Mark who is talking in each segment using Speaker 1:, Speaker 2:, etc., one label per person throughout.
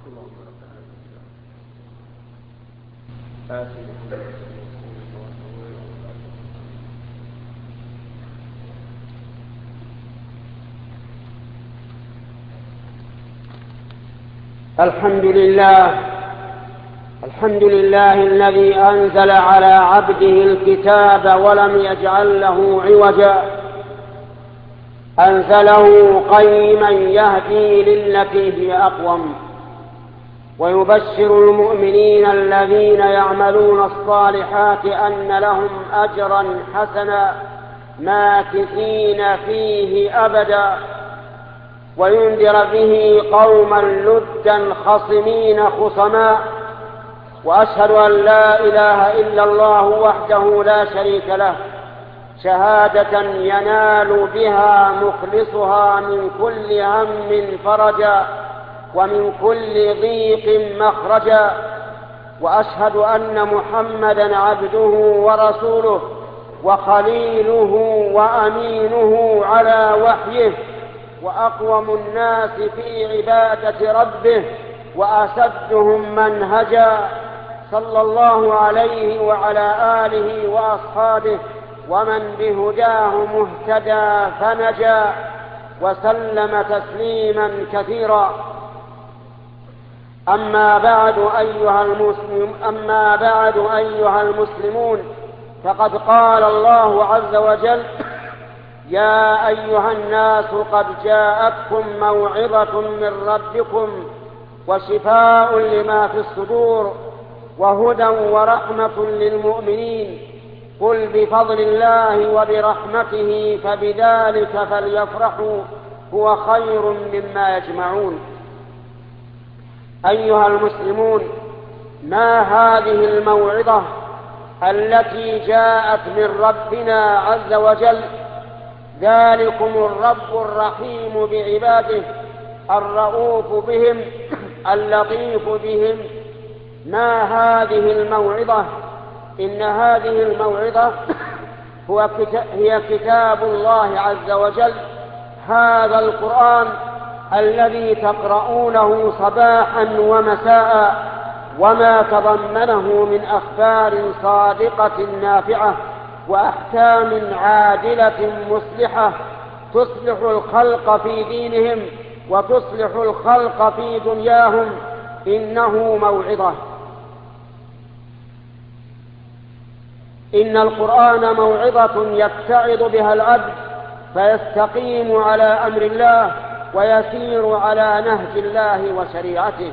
Speaker 1: الحمد لله الذي أنزل على عبده الكتاب ولم يجعل له عوجا، أنزله قيما يهدي للتي هي أقوم، ويبشر المؤمنين الذين يعملون الصالحات أن لهم أجرا حسنا ماكثين فيه أبدا، وينذر به قوما لدا خصمين خصما. وأشهد أن لا إله إلا الله وحده لا شريك له، شهادة ينال بها مخلصها من كل هم فرجا ومن كل ضيق مخرجا. وأشهد أن محمدا عبده ورسوله وخليله وأمينه على وحيه، وأقوم الناس في عبادة ربه وأسدهم منهجا، صلى الله عليه وعلى آله وأصحابه ومن بهداه مهتدى فنجا، وسلم تسليما كثيرا. أما بعد أيها المسلمون، فقد قال الله عز وجل: يا أيها الناس قد جاءتكم موعظة من ربكم وشفاء لما في الصدور وهدى ورحمة للمؤمنين، قل بفضل الله وبرحمته فبذلك فليفرحوا هو خير مما يجمعون. أيها المسلمون، ما هذه الموعظة التي جاءت من ربنا عز وجل؟ ذلكم الرب الرحيم بعباده الرؤوف بهم اللطيف بهم. ما هذه الموعظة؟ إن هذه الموعظة هي كتاب الله عز وجل، هذا القرآن الذي تقرؤونه صباحا ومساء، وما تضمنه من أخبار صادقة نافعة وأحكام عادلة مصلحة تصلح الخلق في دينهم وتصلح الخلق في دنياهم. إنه موعظة. إن القرآن موعظة يتعظ بها العبد فيستقيم على أمر الله ويسير على نهج الله وشريعته.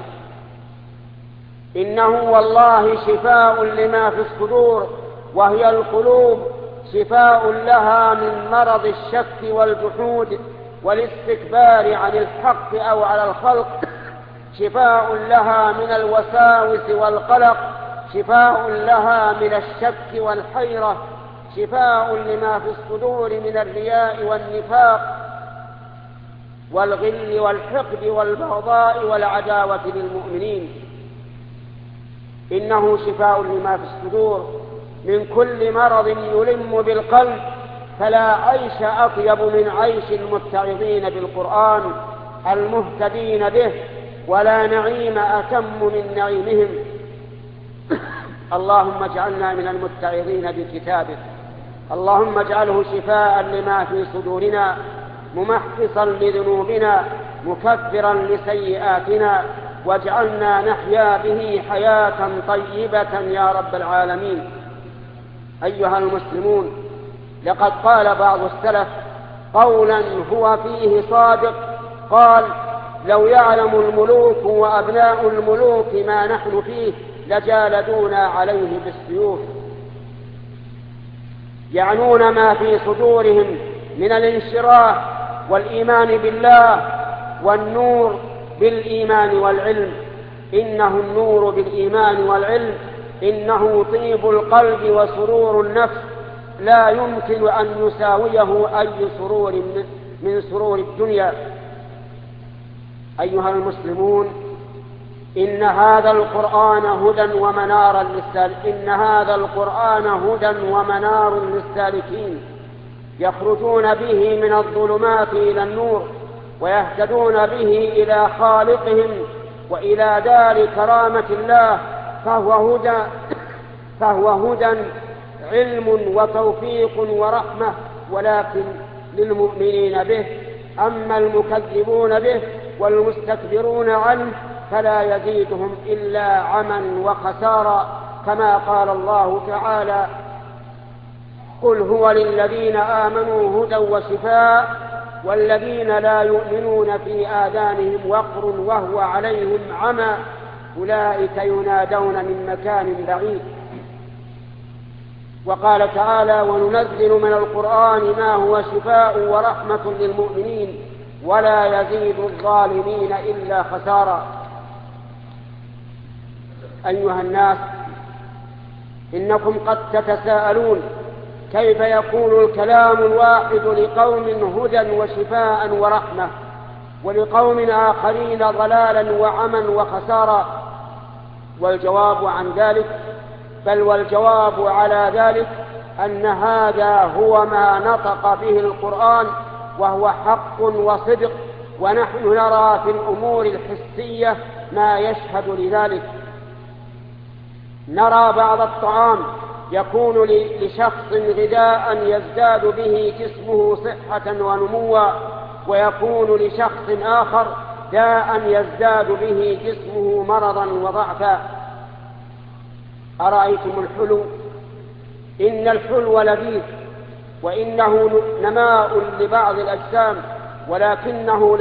Speaker 1: إنه والله شفاء لما في الصدور، وهي القلوب شفاء لها من مرض الشك والجحود والاستكبار عن الحق أو على الخلق، شفاء لها من الوساوس والقلق، شفاء لها من الشك والحيرة، شفاء لما في الصدور من الرياء والنفاق والغل والحقد والبغضاء والعداوة للمؤمنين. إنه شفاء لما في الصدور من كل مرض يلم بالقلب، فلا عيش أطيب من عيش المتعظين بالقرآن المهتدين به، ولا نعيم أتم من نعيمهم. اللهم اجعلنا من المتعظين بكتابك، اللهم اجعله شفاء لما في صدورنا، ممحصا لذنوبنا، مكفرا لسيئاتنا، واجعلنا نحيا به حياة طيبة يا رب العالمين. أيها المسلمون، لقد قال بعض السلف قولا هو فيه صادق، قال: لو يعلم الملوك وأبناء الملوك ما نحن فيه لجالدونا عليه بالسيوف. يعنون ما في صدورهم من الانشراح والإيمان بالله والنور بالإيمان والعلم. إنه النور بالإيمان والعلم، إنه طيب القلب وسرور النفس، لا يمكن أن يساويه أي سرور من سرور الدنيا. أيها المسلمون، إن هذا القرآن هدى ومنار للسالكين، يخرجون به من الظلمات إلى النور، ويهتدون به إلى خالقهم وإلى دار كرامة الله، فهو هدى علم وتوفيق ورحمة، ولكن للمؤمنين به. أما المكذبون به والمستكبرون عنه فلا يزيدهم إلا عما وخسارا، كما قال الله تعالى: قل هو للذين آمنوا هدى وشفاء والذين لا يؤمنون في آذانهم وقر وهو عليهم عمى أولئك ينادون من مكان بعيد. وقال تعالى: وننزل من القرآن ما هو شفاء ورحمة للمؤمنين ولا يزيد الظالمين إلا خسارا. أيها الناس، إنكم قد تتساءلون: كيف يكون الكلام الواحد لقوم هدى وشفاء ورحمة، ولقوم آخرين ضلالا وعما وخسارا؟ والجواب عن ذلك، والجواب على ذلك أن هذا هو ما نطق به القرآن، وهو حق وصدق، ونحن نرى في الأمور الحسية ما يشهد لذلك. نرى بعض الطعام يكون لشخص غذاء يزداد به جسمه صحة ونموا، ويكون لشخص آخر داء يزداد به جسمه مرضا وضعفا. أرأيتم الحلو؟ إن الحلو لذيذ، وإنه نماء لبعض الأجسام، ولكنه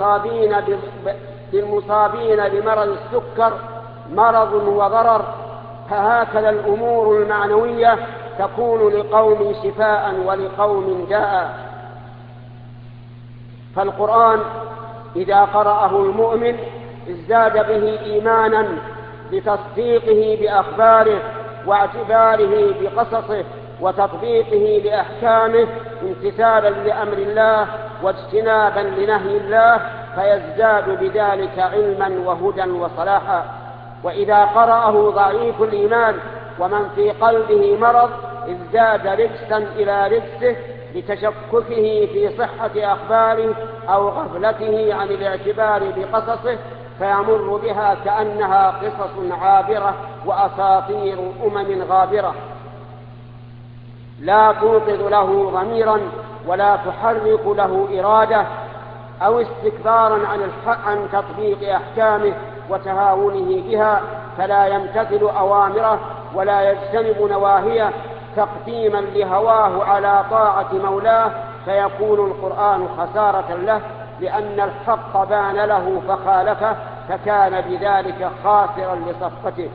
Speaker 1: للمصابين بمرض السكر مرض وضرر. فهكذا الأمور المعنوية تكون لقوم شفاء ولقوم داء. فالقرآن إذا قرأه المؤمن ازداد به إيمانا بتصديقه بأخباره واعتباره بقصصه وتطبيقه لأحكامه امتثالا لأمر الله واجتنابا لنهي الله، فيزداد بذلك علما وهدى وصلاحا. وإذا قرأه ضعيف الإيمان ومن في قلبه مرض ازداد رجسا إلى رجسه لتشككه في صحة أخباره أو غفلته عن الاعتبار بقصصه، فيمر بها كأنها قصص عابرة وأساطير غابرة، لا توقظ له ضميرا ولا تحرك له إرادة، أو استكبارا عن تطبيق أحكامه وتهاونه بها، فلا يمتثل أوامره ولا يجتنب نواهيه تقديما لهواه على طاعة مولاه، فيكون القرآن خسارة له، لأن الحق بان له فخالفه، فكان بذلك خاسرا لصفته.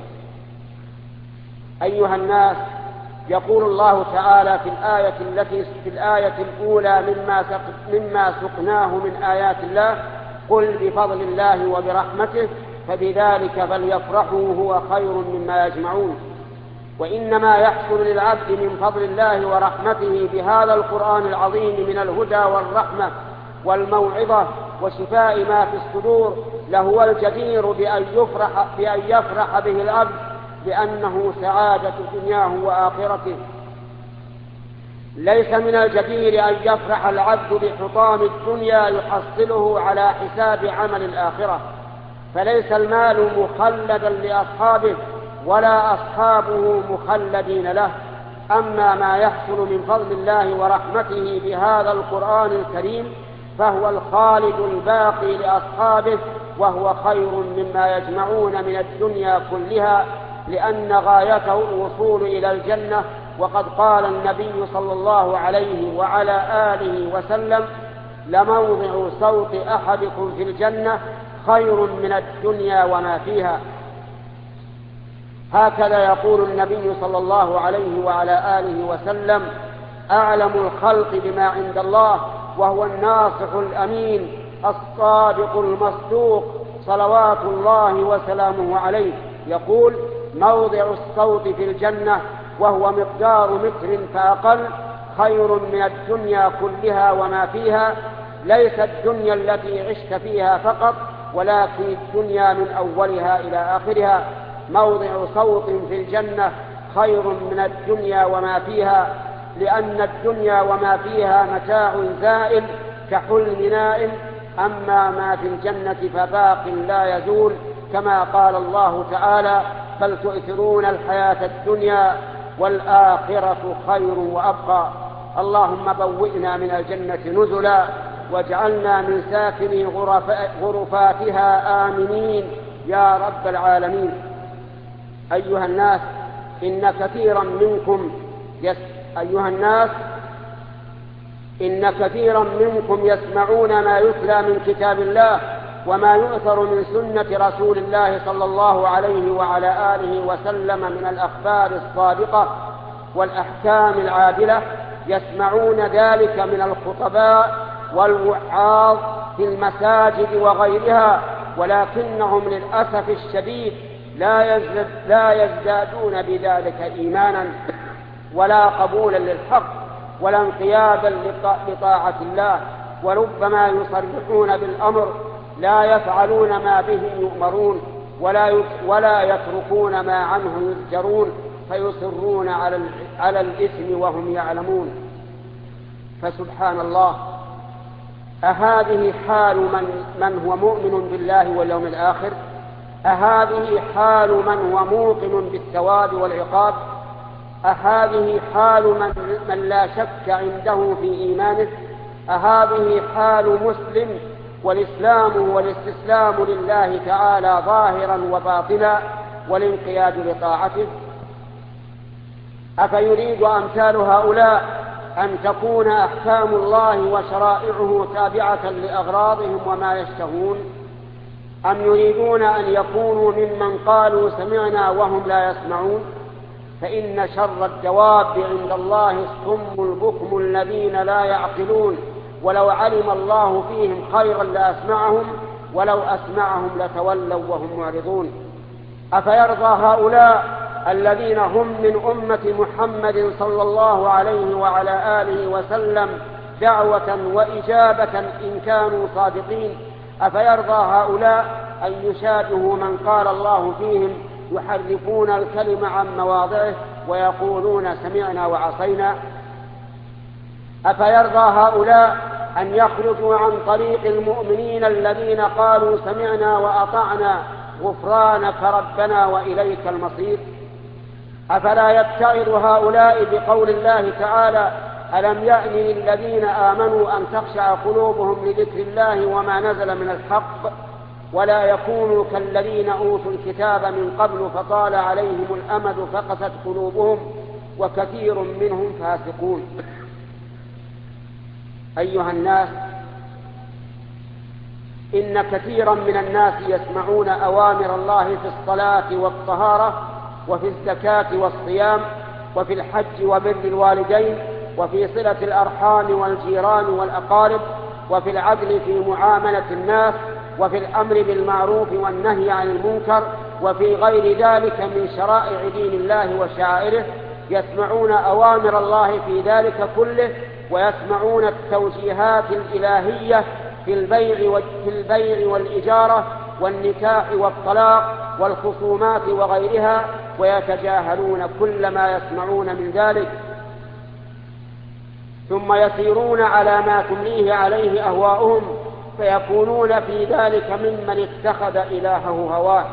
Speaker 1: أيها الناس، يقول الله تعالى في الآية الأولى مما سقناه من آيات الله: قل بفضل الله وبرحمته فبذلك فليفرحوا هو خير مما يجمعون. وإنما يحصل للعبد من فضل الله ورحمته بهذا القرآن العظيم من الهدى والرحمة والموعظة وشفاء ما في الصدور لهو الجدير بأن يفرح به العبد، لأنه سعادة دنياه وآخرته. ليس من الجدير أن يفرح العبد بحطام الدنيا يحصله على حساب عمل الآخرة، فليس المال مخلدا لأصحابه ولا أصحابه مخلدين له. أما ما يحصل من فضل الله ورحمته بهذا القرآن الكريم فهو الخالد الباقي لأصحابه، وهو خير مما يجمعون من الدنيا كلها، لأن غايته الوصول إلى الجنة. وقد قال النبي صلى الله عليه وعلى آله وسلم: لموضع صوت أحدكم في الجنة خير من الدنيا وما فيها. هكذا يقول النبي صلى الله عليه وعلى آله وسلم: أعلم الخلق بما عند الله، وهو الناصح الأمين الصادق المصدوق صلوات الله وسلامه عليه، يقول: موضع الصوت في الجنة وهو مقدار متر فأقل خير من الدنيا كلها وما فيها. ليس الدنيا التي عشت فيها فقط، ولكن الدنيا من أولها إلى آخرها. موضع صوت في الجنة خير من الدنيا وما فيها، لأن الدنيا وما فيها متاع زائل كحلم نائم، أما ما في الجنة فباق لا يزول، كما قال الله تعالى: بل تؤثرون الحياة الدنيا والآخرة خير وأبقى. اللهم بوئنا من الجنة نزلا، واجعلنا من ساكني غرفاتها آمنين يا رب العالمين. أيها الناس إن كثيرا منكم يسمعون ما يتلى من كتاب الله وما يؤثر من سنة رسول الله صلى الله عليه وعلى آله وسلم من الأخبار الصادقة والأحكام العادلة، يسمعون ذلك من الخطباء والوعاظ في المساجد وغيرها، ولكنهم للأسف الشديد لا يزدادون بذلك إيمانا ولا قبولا للحق ولا انقيادا لطاعة الله، وربما يصرحون بالأمر لا يفعلون ما به يؤمرون ولا يتركون ما عنه يزجرون، فيصرون على الإثم وهم يعلمون. فسبحان الله، أهذه حال من هو مؤمن بالله واليوم الآخر؟ أهذه حال من هو موقن بالثواب والعقاب؟ أهذه حال من لا شك عنده في إيمانه؟ أهذه حال مسلم والإسلام والاستسلام لله تعالى ظاهرا وباطنا والانقياد لطاعته؟ أفيريد أمثال هؤلاء أن تكون أحكام الله وشرائعه تابعة لأغراضهم وما يشتهون، أم يريدون أن يكونوا ممن قالوا سمعنا وهم لا يسمعون؟ فإن شر الدواب عند الله الصم البكم الذين لا يعقلون، ولو علم الله فيهم خيرا لأسمعهم ولو أسمعهم لتولوا وهم معرضون. أفيرضى هؤلاء الذين هم من أمة محمد صلى الله عليه وعلى آله وسلم دعوة وإجابة إن كانوا صادقين، أفيرضى هؤلاء أن يشابهوا من قال الله فيهم يحرفون الكلم عن مواضعه ويقولون سمعنا وعصينا؟ أفيرضى هؤلاء أن يخرجوا عن طريق المؤمنين الذين قالوا سمعنا وأطعنا غفرانك ربنا وإليك المصير؟ أفلا يتعظ هؤلاء بقول الله تعالى: ألم يأن للذين آمنوا أن تخشع قلوبهم لذكر الله وما نزل من الحق ولا يكونوا كالذين أوتوا الكتاب من قبل فطال عليهم الأمد فقست قلوبهم وكثير منهم فاسقون. أيها الناس، إن كثيرا من الناس يسمعون أوامر الله في الصلاة والطهارة وفي الزكاة والصيام وفي الحج وبر الوالدين وفي صلة الأرحام والجيران والأقارب وفي العدل في معاملة الناس وفي الأمر بالمعروف والنهي عن المنكر وفي غير ذلك من شرائع دين الله وشعائره. يسمعون أوامر الله في ذلك كله، ويسمعون التوجيهات الإلهية في البيع والإجارة والنكاح والطلاق والخصومات وغيرها، ويتجاهلون كل ما يسمعون من ذلك، ثم يسيرون على ما تمليه عليه أهواؤهم، فيكونون في ذلك ممن اتخذ إلهه هواه.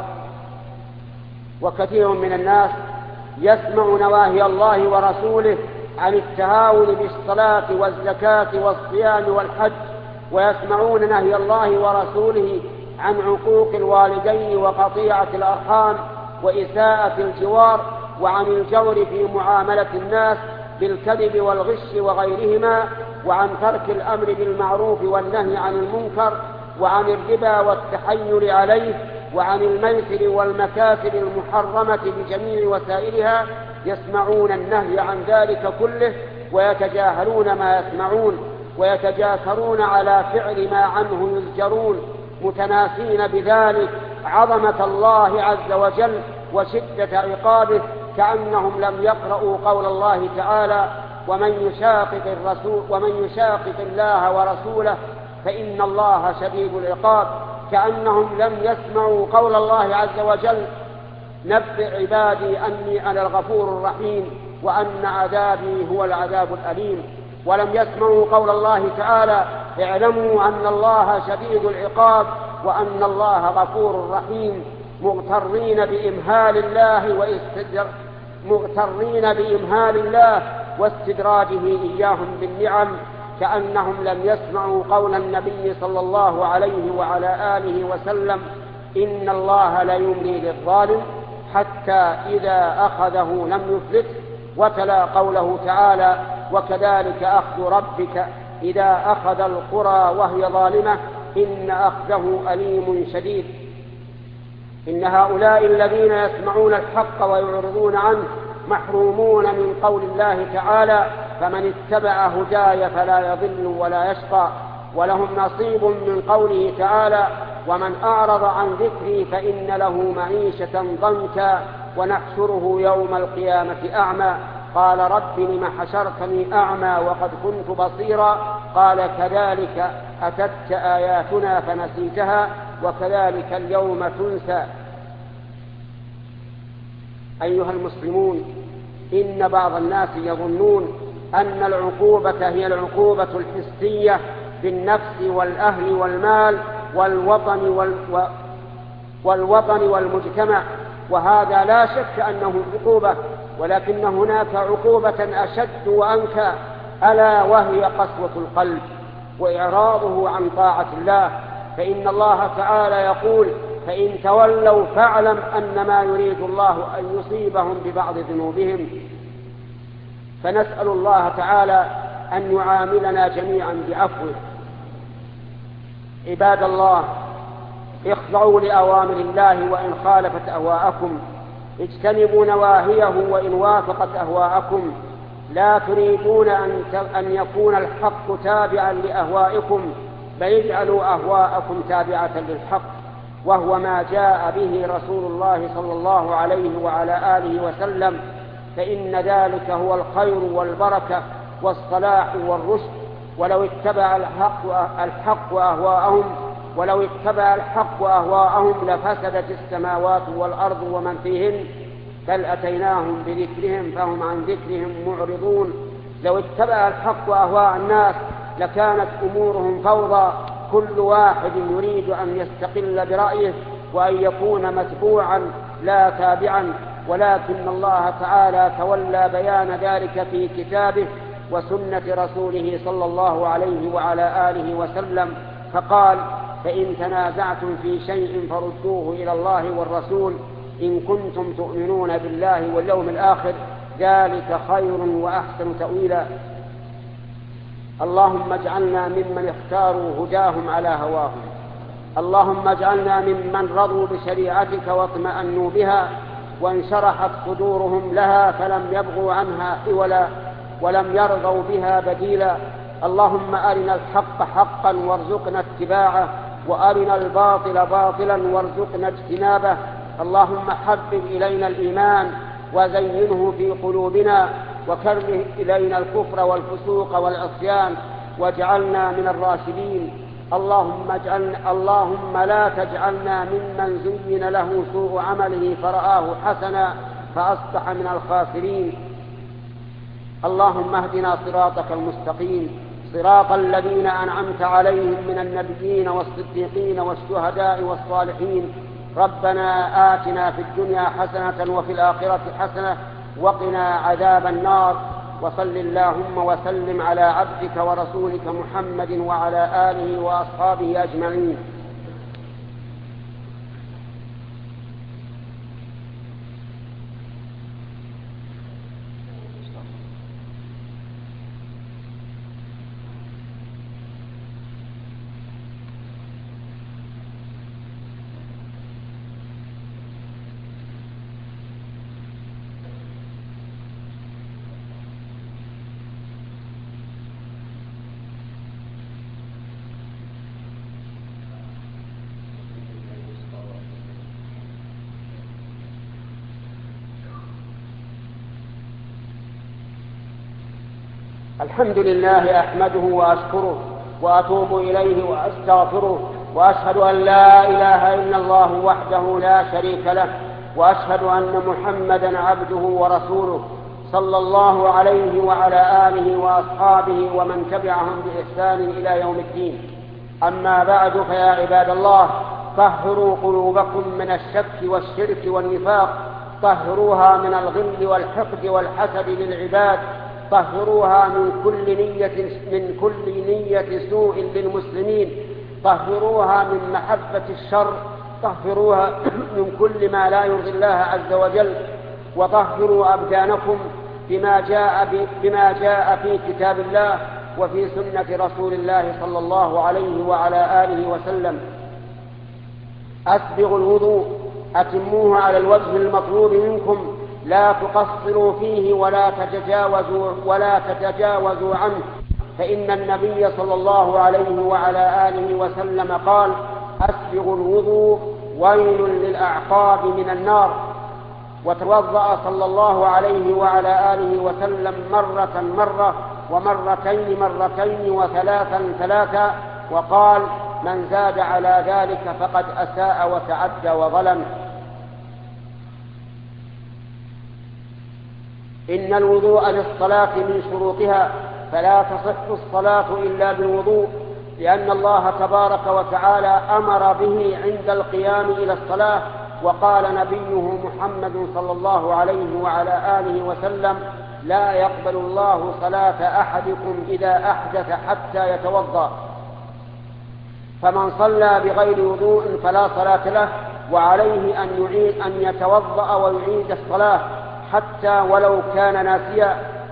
Speaker 1: وكثير من الناس يسمع نواهي الله ورسوله عن التهاون بالصلاة والزكاة والصيام والحج، ويسمعون نهي الله ورسوله عن عقوق الوالدين وقطيعة الأرحام وإساءة الجوار، وعن الجور في معاملة الناس بالكذب والغش وغيرهما، وعن ترك الأمر بالمعروف والنهي عن المنكر، وعن الربا والتحيل عليه، وعن الميسر والمكاسب المحرمة بجميع وسائلها. يسمعون النهي عن ذلك كله ويتجاهلون ما يسمعون، ويتجاسرون على فعل ما عنه يزجرون، متناسين بذلك عظمة الله عز وجل وشدة عقابه، كأنهم لم يقرأوا قول الله تعالى: ومن يشاقق الله ورسوله فإن الله شديد العقاب. كأنهم لم يسمعوا قول الله عز وجل: نبئ عبادي أني أنا الغفور الرحيم وأن عذابي هو العذاب الأليم. ولم يسمعوا قول الله تعالى: اعلموا أن الله شديد العقاب وأن الله غفور رحيم، مغترين بإمهال الله واستدراجه إياهم بالنعم، كأنهم لم يسمعوا قول النبي صلى الله عليه وعلى آله وسلم: إن الله لا يملي للظالم حتى إذا أخذه لم يفلته. وتلا قوله تعالى: وكذلك أخذ ربك إذا أخذ القرى وهي ظالمة إن أخذه أليم شديد. إن هؤلاء الذين يسمعون الحق ويعرضون عنه محرومون من قول الله تعالى: فمن اتبع هداي فلا يضل ولا يشقى. ولهم نصيب من قوله تعالى: ومن أعرض عن ذكري فإن له معيشة ضنكا ونحشره يوم القيامة أعمى. قال: رب لم حشرتني أعمى وقد كنت بصيرا. قال: كذلك أتتك آياتنا فنسيتها وكذلك اليوم تنسى. أيها المسلمون، إن بعض الناس يظنون أن العقوبة هي العقوبة الحسية بالنفس والأهل والمال والوطن والمجتمع، وهذا لا شك أنه عقوبة، ولكن هناك عقوبة أشد وأنكى، ألا وهي قسوة القلب وإعراضه عن طاعة الله. فإن الله تعالى يقول: فإن تولوا فاعلم أنما يريد الله أن يصيبهم ببعض ذنوبهم. فنسأل الله تعالى أن يعاملنا جميعا بعفوه. عباد الله، اخضعوا لأوامر الله وإن خالفت أهواءكم، اجتنبوا نواهيه وإن وافقت أهواءكم. لا تريدون أن يكون الحق تابعا لأهوائكم، بل اجعلوا أهواءكم تابعة للحق، وهو ما جاء به رسول الله صلى الله عليه وعلى آله وسلم، فإن ذلك هو الخير والبركة والصلاح والرشد. ولو اتبع الحق أهواءهم لفسدت السماوات والأرض ومن فيهن، بل أتيناهم بذكرهم فهم عن ذكرهم معرضون. لو اتبع الحق أهواء الناس لكانت أمورهم فوضى، كل واحد يريد أن يستقل برأيه وأن يكون متبوعا لا تابعا، ولكن الله تعالى تولى بيان ذلك في كتابه وسنة رسوله صلى الله عليه وعلى آله وسلم، فقال: فإن تنازعتم في شيء فردوه إلى الله والرسول إن كنتم تؤمنون بالله واليوم الآخر، ذلك خير وأحسن تأويلا. اللهم اجعلنا ممن اختاروا هداهم على هواهم، اللهم اجعلنا ممن رضوا بشريعتك واطمأنوا بها وانشرحت صدورهم لها فلم يبغوا عنها حولا ولم يرضوا بها بديلا. اللهم أرنا الحق حقا وارزقنا اتباعه، وأرنا الباطل باطلا وارزقنا اجتنابه. اللهم حبب إلينا الإيمان وزينه في قلوبنا، وكره إلينا الكفر والفسوق والعصيان واجعلنا من الراشدين. اللهم لا تجعلنا ممن زين له سوء عمله فرآه حسنا فأصبح من الخاسرين. اللهم اهدنا صراطك المستقيم، صراط الذين أنعمت عليهم من النبيين والصديقين والشهداء والصالحين. ربنا آتنا في الدنيا حسنة وفي الآخرة حسنة وقنا عذاب النار. وصل اللهم وسلم على عبدك ورسولك محمد وعلى آله وأصحابه أجمعين. الحمد لله أحمده وأشكره وأتوب إليه وأستغفره، وأشهد أن لا إله إلا الله وحده لا شريك له، وأشهد أن محمدا عبده ورسوله صلى الله عليه وعلى آله وأصحابه ومن تبعهم بإحسان إلى يوم الدين. أما بعد، فيا عباد الله، طهروا قلوبكم من الشك والشرك والنفاق، طهروها من الغل والحقد والحسد للعباد، طهروها من كل نية سوء للمسلمين، طهروها من محبة الشر، طهروها من كل ما لا يرضي الله عز وجل، وطهروا أبدانكم بما جاء في كتاب الله وفي سنة رسول الله صلى الله عليه وعلى آله وسلم. أسبغوا الوضوء، أتموه على الوجه المطلوب منكم، لا تقصروا فيه ولا تتجاوزوا عنه، فإن النبي صلى الله عليه وعلى آله وسلم قال: أسبغوا الوضوء ويل للأعقاب من النار. وتوضأ صلى الله عليه وعلى آله وسلم مرة ومرتين وثلاثا، وقال: من زاد على ذلك فقد أساء وتعدى وظلم. إن الوضوء للصلاة من شروطها، فلا تصح الصلاة إلا بالوضوء، لأن الله تبارك وتعالى أمر به عند القيام إلى الصلاة، وقال نبيه محمد صلى الله عليه وعلى آله وسلم: لا يقبل الله صلاة أحدكم إذا أحدث حتى يتوضأ. فمن صلى بغير وضوء فلا صلاة له، وعليه أن يتوضأ ويعيد الصلاة حتى ولو كان ناسيا.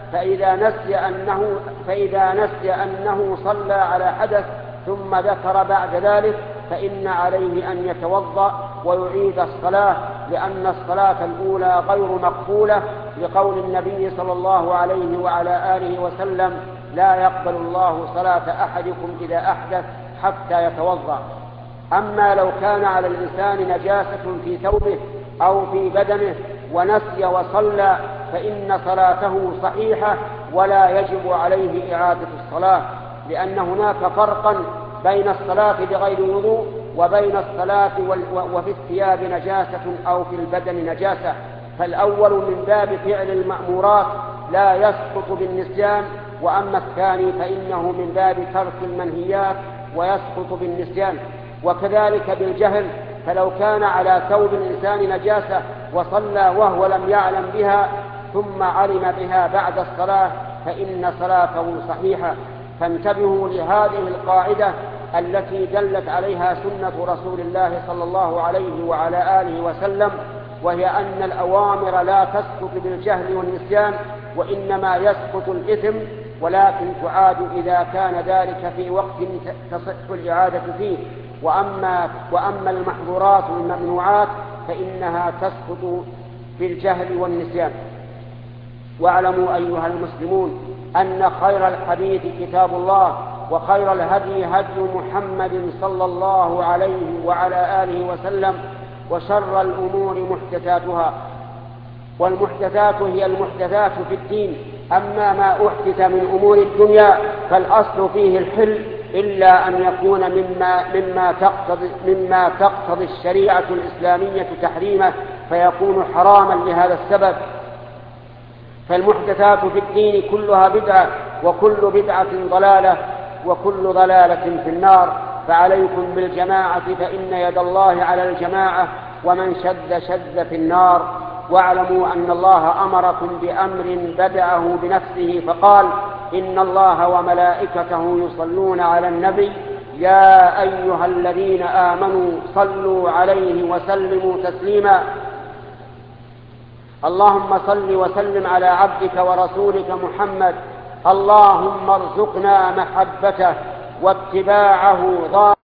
Speaker 1: فإذا نسي أنه صلى على حدث ثم ذكر بعد ذلك فإن عليه أن يتوضأ ويعيد الصلاة، لأن الصلاة الأولى غير مقبولة، لقول النبي صلى الله عليه وعلى آله وسلم: لا يقبل الله صلاة أحدكم إذا أحدث حتى يتوضأ. أما لو كان على الإنسان نجاسة في ثوبه أو في بدنه ونسي وصلى فإن صلاته صحيحة ولا يجب عليه إعادة الصلاة، لأن هناك فرقا بين الصلاة بغير وضوء وبين الصلاة وفي الثياب نجاسة أو في البدن نجاسة. فالأول من باب فعل المأمورات لا يسقط بالنسيان، وأما الثاني فإنه من باب ترك المنهيات ويسقط بالنسيان. وكذلك بالجهل، فلو كان على ثوب الإنسان نجاسة وصلى وهو لم يعلم بها ثم علم بها بعد الصلاة فإن صلاته صحيحة. فانتبهوا لهذه القاعدة التي دلت عليها سنة رسول الله صلى الله عليه وعلى آله وسلم، وهي أن الأوامر لا تسقط بالجهل والنسيان، وإنما يسقط الإثم، ولكن تعاد إذا كان ذلك في وقت تصح الإعادة فيه. وأما المحظورات والممنوعات فإنها تسقط بالجهل والنسيان. واعلموا أيها المسلمون أن خير الحديث كتاب الله، وخير الهدي هدي محمد صلى الله عليه وعلى آله وسلم، وشر الأمور محدثاتها، والمحدثات هي المحدثات في الدين. أما ما أحدث من أمور الدنيا فالأصل فيه الحل، إلا أن يكون مما تقتضي الشريعة الإسلامية تحريمه فيكون حراما لهذا السبب. فالمحدثات في الدين كلها بدعة، وكل بدعة ضلالة، وكل ضلالة في النار. فعليكم بالجماعة فإن يد الله على الجماعة، ومن شد في النار. واعلموا أن الله أمركم بأمر بدأه بنفسه فقال: إن الله وملائكته يصلون على النبي يا أيها الذين آمنوا صلوا عليه وسلموا تسليما. اللهم صل وسلم على عبدك ورسولك محمد. اللهم ارزقنا محبته واتباعه